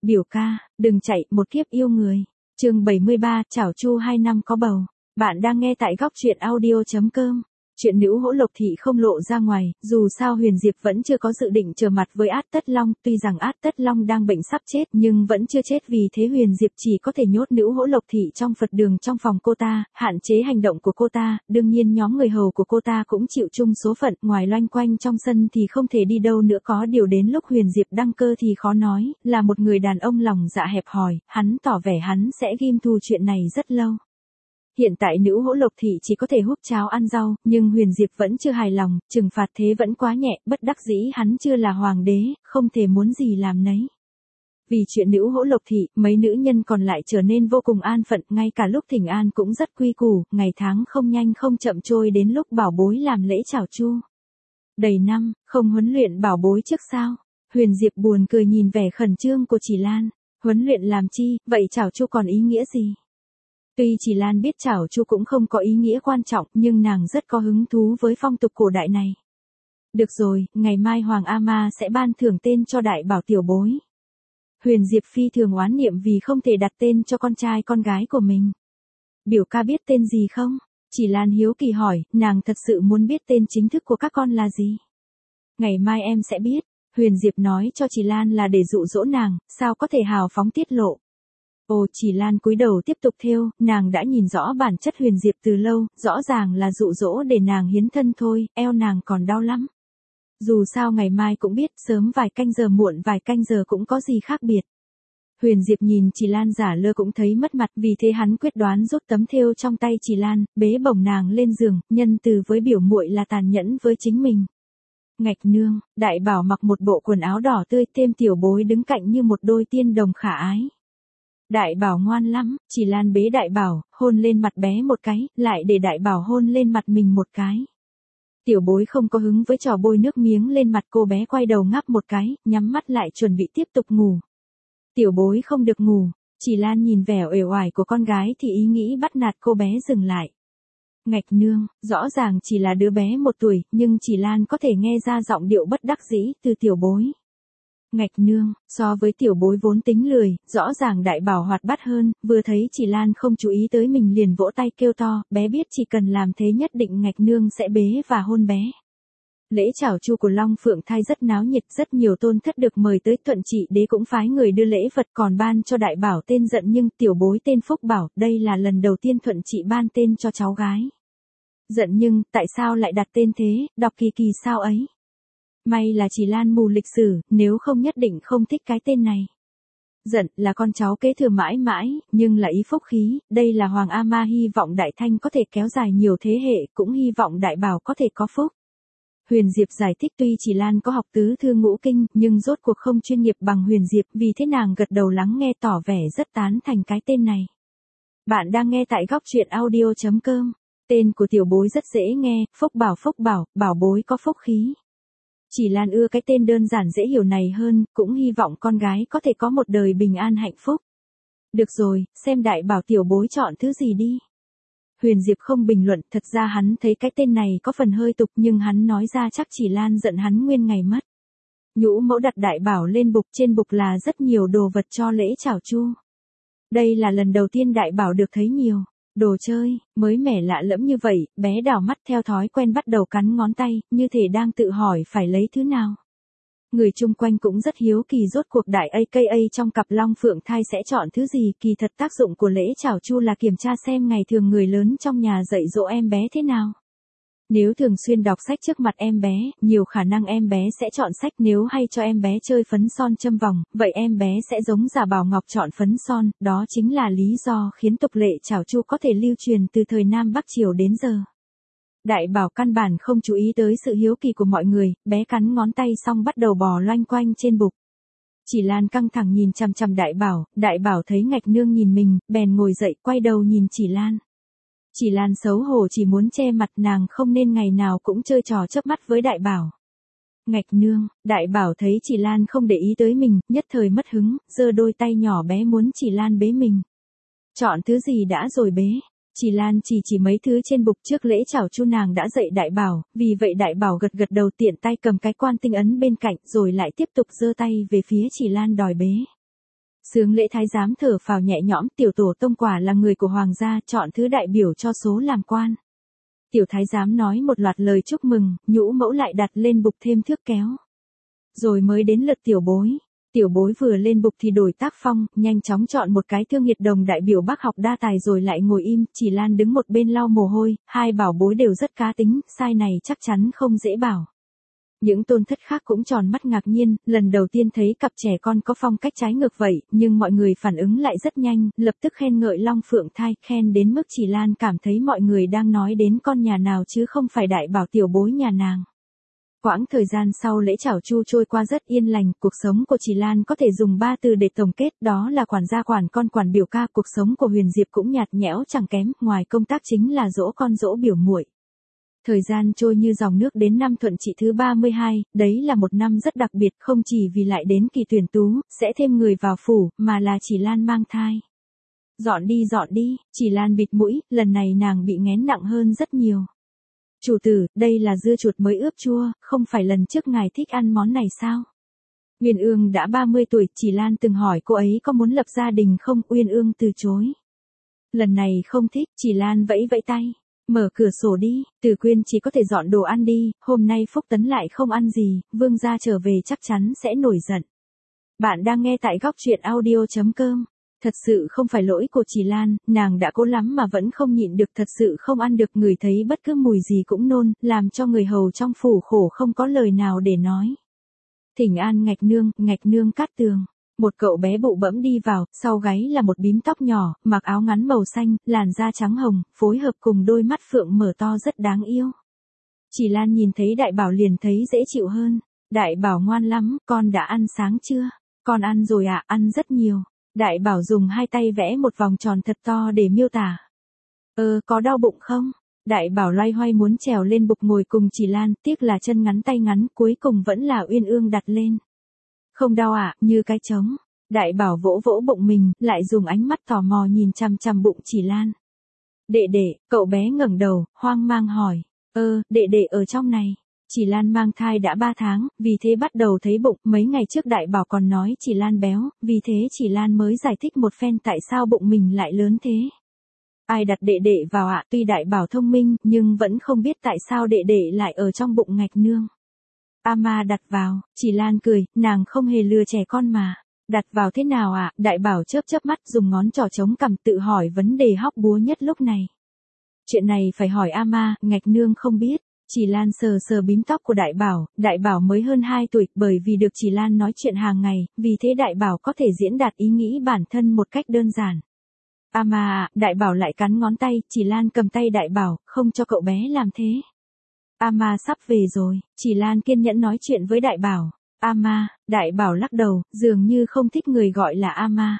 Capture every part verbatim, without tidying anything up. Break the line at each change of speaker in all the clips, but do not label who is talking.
Biểu ca, đừng chạy, một kiếp yêu người. Chương bảy mươi ba, Chảo Chu hai năm có bầu. Bạn đang nghe tại góc truyện audio chấm com. Chuyện nữ hỗ Lộc Thị không lộ ra ngoài, dù sao Huyền Diệp vẫn chưa có dự định trở mặt với Át Tất Long, tuy rằng Át Tất Long đang bệnh sắp chết nhưng vẫn chưa chết, vì thế Huyền Diệp chỉ có thể nhốt nữ hỗ Lộc Thị trong Phật đường trong phòng cô ta, hạn chế hành động của cô ta, đương nhiên nhóm người hầu của cô ta cũng chịu chung số phận, ngoài loanh quanh trong sân thì không thể đi đâu nữa, có điều đến lúc Huyền Diệp đăng cơ thì khó nói, là một người đàn ông lòng dạ hẹp hòi, hắn tỏ vẻ hắn sẽ ghim thù chuyện này rất lâu. Hiện tại nữ hỗ Lộc Thị chỉ có thể húp cháo ăn rau, nhưng Huyền Diệp vẫn chưa hài lòng, trừng phạt thế vẫn quá nhẹ, bất đắc dĩ hắn chưa là hoàng đế, không thể muốn gì làm nấy. Vì chuyện nữ hỗ Lộc Thị, mấy nữ nhân còn lại trở nên vô cùng an phận, ngay cả lúc thỉnh an cũng rất quy củ, ngày tháng không nhanh không chậm trôi đến lúc bảo bối làm lễ chào chu. Đầy năm, không huấn luyện bảo bối trước sao? Huyền Diệp buồn cười nhìn vẻ khẩn trương của Chỉ Lan, huấn luyện làm chi, vậy chào chu còn ý nghĩa gì? Tuy Chỉ Lan biết chảo chu cũng không có ý nghĩa quan trọng, nhưng nàng rất có hứng thú với phong tục cổ đại này. Được rồi, ngày mai Hoàng A Ma sẽ ban thưởng tên cho đại bảo tiểu bối. Huyền Diệp phi thường oán niệm vì không thể đặt tên cho con trai con gái của mình. Biểu ca biết tên gì không? Chỉ Lan hiếu kỳ hỏi, nàng thật sự muốn biết tên chính thức của các con là gì. Ngày mai em sẽ biết, Huyền Diệp nói cho Chỉ Lan là để dụ dỗ nàng, sao có thể hào phóng tiết lộ. Ồ, Chỉ Lan cúi đầu tiếp tục thêu, nàng đã nhìn rõ bản chất Huyền Diệp từ lâu, rõ ràng là dụ dỗ để nàng hiến thân thôi, eo nàng còn đau lắm. Dù sao ngày mai cũng biết, sớm vài canh giờ muộn vài canh giờ cũng có gì khác biệt. Huyền Diệp nhìn Chỉ Lan giả lơ cũng thấy mất mặt, vì thế hắn quyết đoán rút tấm thêu trong tay Chỉ Lan, bế bổng nàng lên giường, nhân từ với biểu muội là tàn nhẫn với chính mình. Ngạch nương, đại bảo mặc một bộ quần áo đỏ tươi, thêm tiểu bối đứng cạnh như một đôi tiên đồng khả ái. Đại bảo ngoan lắm, Chỉ Lan bế đại bảo, hôn lên mặt bé một cái, lại để đại bảo hôn lên mặt mình một cái. Tiểu bối không có hứng với trò bôi nước miếng lên mặt, cô bé quay đầu ngáp một cái, nhắm mắt lại chuẩn bị tiếp tục ngủ. Tiểu bối không được ngủ, Chỉ Lan nhìn vẻ uể oải của con gái thì ý nghĩ bắt nạt cô bé dừng lại. Ngạch nương, rõ ràng chỉ là đứa bé một tuổi, nhưng Chỉ Lan có thể nghe ra giọng điệu bất đắc dĩ từ tiểu bối. Ngạch nương, so với tiểu bối vốn tính lười, rõ ràng đại bảo hoạt bát hơn, vừa thấy Chỉ Lan không chú ý tới mình liền vỗ tay kêu to, bé biết chỉ cần làm thế nhất định Ngạch nương sẽ bế và hôn bé. Lễ chào chu của Long Phượng Thai rất náo nhiệt, rất nhiều tôn thất được mời tới, Thuận Trị đế cũng phái người đưa lễ vật còn ban cho đại bảo tên Giận, nhưng tiểu bối tên Phúc Bảo, đây là lần đầu tiên Thuận Trị ban tên cho cháu gái. Giận, nhưng tại sao lại đặt tên thế, đọc kỳ kỳ sao ấy? May là Chỉ Lan mù lịch sử, nếu không nhất định không thích cái tên này. Giận là con cháu kế thừa mãi mãi, nhưng là ý phúc khí, đây là Hoàng A Ma hy vọng Đại Thanh có thể kéo dài nhiều thế hệ, cũng hy vọng đại bảo có thể có phúc. Huyền Diệp giải thích tuy Chỉ Lan có học tứ thư ngũ kinh, nhưng rốt cuộc không chuyên nghiệp bằng Huyền Diệp, vì thế nàng gật đầu lắng nghe tỏ vẻ rất tán thành cái tên này. Bạn đang nghe tại góc truyện audio chấm com. Tên của tiểu bối rất dễ nghe, Phúc Bảo, Phúc Bảo, bảo bối có phúc khí. Chỉ Lan ưa cái tên đơn giản dễ hiểu này hơn, cũng hy vọng con gái có thể có một đời bình an hạnh phúc. Được rồi, xem đại bảo tiểu bối chọn thứ gì đi. Huyền Diệp không bình luận, thật ra hắn thấy cái tên này có phần hơi tục, nhưng hắn nói ra chắc Chỉ Lan giận hắn nguyên ngày mất. Nhũ mẫu đặt đại bảo lên bục, trên bục là rất nhiều đồ vật cho lễ chào chu. Đây là lần đầu tiên đại bảo được thấy nhiều đồ chơi, mới mẻ lạ lẫm như vậy, bé đảo mắt theo thói quen bắt đầu cắn ngón tay, như thể đang tự hỏi phải lấy thứ nào. Người chung quanh cũng rất hiếu kỳ rốt cuộc đại a ca a trong cặp Long Phượng Thai sẽ chọn thứ gì, kỳ thật tác dụng của lễ chào chu là kiểm tra xem ngày thường người lớn trong nhà dạy dỗ em bé thế nào. Nếu thường xuyên đọc sách trước mặt em bé, nhiều khả năng em bé sẽ chọn sách, nếu hay cho em bé chơi phấn son châm vòng, vậy em bé sẽ giống Giả Bảo Ngọc chọn phấn son, đó chính là lý do khiến tục lệ chào chu có thể lưu truyền từ thời Nam Bắc Triều đến giờ. Đại bảo căn bản không chú ý tới sự hiếu kỳ của mọi người, bé cắn ngón tay xong bắt đầu bò loanh quanh trên bục. Chỉ Lan căng thẳng nhìn chằm chằm đại bảo, đại bảo thấy Ngạch nương nhìn mình, bèn ngồi dậy quay đầu nhìn Chỉ Lan. Chỉ Lan xấu hổ chỉ muốn che mặt, nàng không nên ngày nào cũng chơi trò chớp mắt với đại bảo. Ngạch nương, đại bảo thấy Chỉ Lan không để ý tới mình, nhất thời mất hứng, giơ đôi tay nhỏ bé muốn Chỉ Lan bế mình. Chọn thứ gì đã rồi bế. Chỉ Lan chỉ chỉ mấy thứ trên bục, trước lễ chào chu nàng đã dạy đại bảo, vì vậy đại bảo gật gật đầu, tiện tay cầm cái quan tinh ấn bên cạnh, rồi lại tiếp tục giơ tay về phía Chỉ Lan đòi bế. Sướng lễ thái giám thở phào nhẹ nhõm, tiểu tổ tông quả là người của hoàng gia, chọn thứ đại biểu cho số làm quan. Tiểu thái giám nói một loạt lời chúc mừng, nhũ mẫu lại đặt lên bục thêm thước kéo. Rồi mới đến lượt tiểu bối. Tiểu bối vừa lên bục thì đổi tác phong, nhanh chóng chọn một cái thương nhiệt đồng đại biểu bác học đa tài rồi lại ngồi im, chỉ Lan đứng một bên lau mồ hôi, hai bảo bối đều rất cá tính, sai này chắc chắn không dễ bảo. Những tôn thất khác cũng tròn mắt ngạc nhiên, lần đầu tiên thấy cặp trẻ con có phong cách trái ngược vậy, nhưng mọi người phản ứng lại rất nhanh, lập tức khen ngợi Long Phượng Thai, khen đến mức chỉ Lan cảm thấy mọi người đang nói đến con nhà nào chứ không phải đại bảo tiểu bối nhà nàng. Quãng thời gian sau lễ chảo chu trôi qua rất yên lành, cuộc sống của chị Lan có thể dùng ba từ để tổng kết, đó là quản gia quản con quản biểu ca. Cuộc sống của Huyền Diệp cũng nhạt nhẽo chẳng kém, ngoài công tác chính là dỗ con dỗ biểu muội. Thời gian trôi như dòng nước, đến năm Thuận Trị thứ ba mươi hai, đấy là một năm rất đặc biệt, không chỉ vì lại đến kỳ tuyển tú, sẽ thêm người vào phủ, mà là chị Lan mang thai. Dọn đi dọn đi, chị Lan bịt mũi, lần này nàng bị nghén nặng hơn rất nhiều. Chủ tử, đây là dưa chuột mới ướp chua, không phải lần trước ngài thích ăn món này sao? Uyên Ương đã ba mươi tuổi, chỉ Lan từng hỏi cô ấy có muốn lập gia đình không, Uyên Ương từ chối. Lần này không thích, chỉ Lan vẫy vẫy tay. Mở cửa sổ đi, Từ Quyên chỉ có thể dọn đồ ăn đi, hôm nay Phúc Tấn lại không ăn gì, Vương gia trở về chắc chắn sẽ nổi giận. Bạn đang nghe tại góc truyện audio chấm com. Thật sự không phải lỗi của chị Lan, nàng đã cố lắm mà vẫn không nhịn được, thật sự không ăn được, người thấy bất cứ mùi gì cũng nôn, làm cho người hầu trong phủ khổ không có lời nào để nói. Thỉnh an Ngạch nương, Ngạch nương Cát Tường. Một cậu bé bụ bẫm đi vào, sau gáy là một bím tóc nhỏ, mặc áo ngắn màu xanh, làn da trắng hồng, phối hợp cùng đôi mắt phượng mở to rất đáng yêu. Chỉ Lan nhìn thấy Đại Bảo liền thấy dễ chịu hơn. Đại Bảo ngoan lắm, con đã ăn sáng chưa? Con ăn rồi ạ, à, ăn rất nhiều. Đại Bảo dùng hai tay vẽ một vòng tròn thật to để miêu tả. Ờ, có đau bụng không? Đại Bảo loay hoay muốn trèo lên bục ngồi cùng Chỉ Lan, tiếc là chân ngắn tay ngắn, cuối cùng vẫn là Uyên Ương đặt lên. Không đau ạ, à, như cái trống. Đại Bảo vỗ vỗ bụng mình, lại dùng ánh mắt tò mò nhìn chằm chằm bụng Chỉ Lan. Đệ đệ, cậu bé ngẩng đầu, hoang mang hỏi. Ơ, đệ đệ ở trong này. Chỉ Lan mang thai đã ba tháng, vì thế bắt đầu thấy bụng, mấy ngày trước Đại Bảo còn nói Chỉ Lan béo, vì thế Chỉ Lan mới giải thích một phen tại sao bụng mình lại lớn thế. Ai đặt đệ đệ vào ạ, à? Tuy Đại Bảo thông minh, nhưng vẫn không biết tại sao đệ đệ lại ở trong bụng Ngạch nương. Ama đặt vào, Chỉ Lan cười, nàng không hề lừa trẻ con mà. Đặt vào thế nào ạ? À? Đại Bảo chớp chớp mắt, dùng ngón trỏ chống cằm tự hỏi vấn đề hóc búa nhất lúc này. Chuyện này phải hỏi Ama, Ngạch nương không biết. Chỉ Lan sờ sờ bím tóc của Đại Bảo, Đại Bảo mới hơn hai tuổi, bởi vì được Chỉ Lan nói chuyện hàng ngày, vì thế Đại Bảo có thể diễn đạt ý nghĩ bản thân một cách đơn giản. À mà, Đại Bảo lại cắn ngón tay, Chỉ Lan cầm tay Đại Bảo, không cho cậu bé làm thế. À mà sắp về rồi, Chỉ Lan kiên nhẫn nói chuyện với Đại Bảo. À mà, Đại Bảo lắc đầu, dường như không thích người gọi là Ama.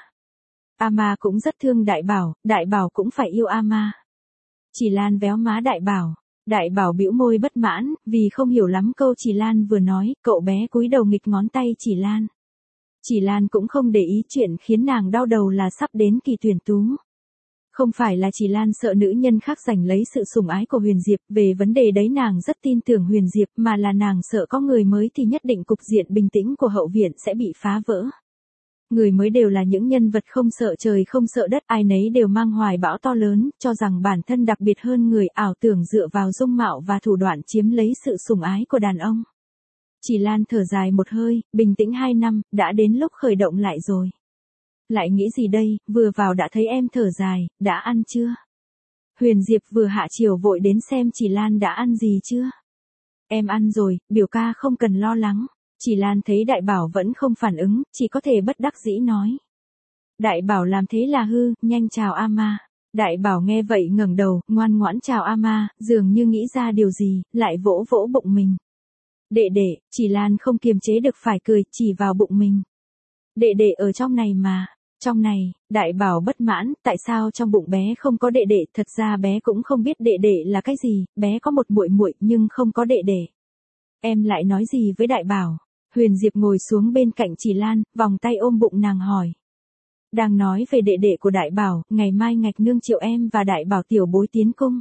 Ama cũng rất thương Đại Bảo, Đại Bảo cũng phải yêu Ama. Chỉ Lan véo má Đại Bảo. Đại Bảo bĩu môi bất mãn, vì không hiểu lắm câu Chỉ Lan vừa nói, cậu bé cúi đầu nghịch ngón tay Chỉ Lan. Chỉ Lan cũng không để ý, chuyện khiến nàng đau đầu là sắp đến kỳ tuyển tú. Không phải là Chỉ Lan sợ nữ nhân khác giành lấy sự sủng ái của Huyền Diệp, về vấn đề đấy nàng rất tin tưởng Huyền Diệp, mà là nàng sợ có người mới thì nhất định cục diện bình tĩnh của hậu viện sẽ bị phá vỡ. Người mới đều là những nhân vật không sợ trời không sợ đất, ai nấy đều mang hoài bão to lớn, cho rằng bản thân đặc biệt hơn người, ảo tưởng dựa vào dung mạo và thủ đoạn chiếm lấy sự sủng ái của đàn ông. Chỉ Lan thở dài một hơi, bình tĩnh hai năm, đã đến lúc khởi động lại rồi. Lại nghĩ gì đây, vừa vào đã thấy em thở dài, đã ăn chưa? Huyền Diệp vừa hạ chiều vội đến xem Chỉ Lan đã ăn gì chưa? Em ăn rồi, biểu ca không cần lo lắng. Chỉ Lan thấy Đại Bảo vẫn không phản ứng, chỉ có thể bất đắc dĩ nói. Đại Bảo làm thế là hư, nhanh chào Ama. Đại Bảo nghe vậy ngẩng đầu, ngoan ngoãn chào Ama, dường như nghĩ ra điều gì, lại vỗ vỗ bụng mình. Đệ đệ, Chỉ Lan không kiềm chế được phải cười, chỉ vào bụng mình. Đệ đệ ở trong này mà. Trong này, Đại Bảo bất mãn, tại sao trong bụng bé không có đệ đệ, thật ra bé cũng không biết đệ đệ là cái gì, bé có một muội muội nhưng không có đệ đệ. Em lại nói gì với Đại Bảo? Huyền Diệp ngồi xuống bên cạnh Chỉ Lan, vòng tay ôm bụng nàng hỏi. Đang nói về đệ đệ của Đại Bảo, ngày mai Ngạch nương triệu em và Đại Bảo tiểu bối tiến cung.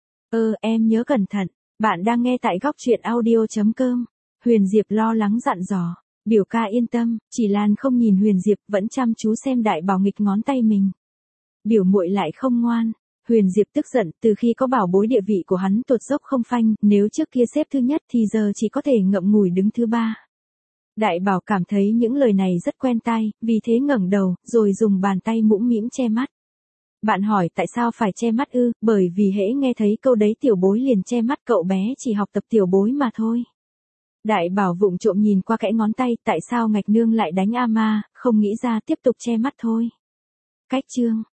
Ơ, em nhớ cẩn thận, bạn đang nghe tại góc truyện audio chấm com. Huyền Diệp lo lắng dặn dò. Biểu ca yên tâm, chỉ Lan không nhìn Huyền Diệp, vẫn chăm chú xem Đại Bảo nghịch ngón tay mình. Biểu muội lại không ngoan. Huyền Diệp tức giận, từ khi có Bảo bối địa vị của hắn tụt dốc không phanh, nếu trước kia xếp thứ nhất thì giờ chỉ có thể ngậm ngùi đứng thứ ba. Đại Bảo cảm thấy những lời này rất quen tai, vì thế ngẩng đầu, rồi dùng bàn tay mũm mĩm che mắt. Bạn hỏi tại sao phải che mắt ư, bởi vì hễ nghe thấy câu đấy tiểu bối liền che mắt, cậu bé chỉ học tập tiểu bối mà thôi. Đại Bảo vụng trộm nhìn qua kẽ ngón tay, tại sao ngạch nương lại đánh A Ma, không nghĩ ra tiếp tục che mắt thôi. Cách chương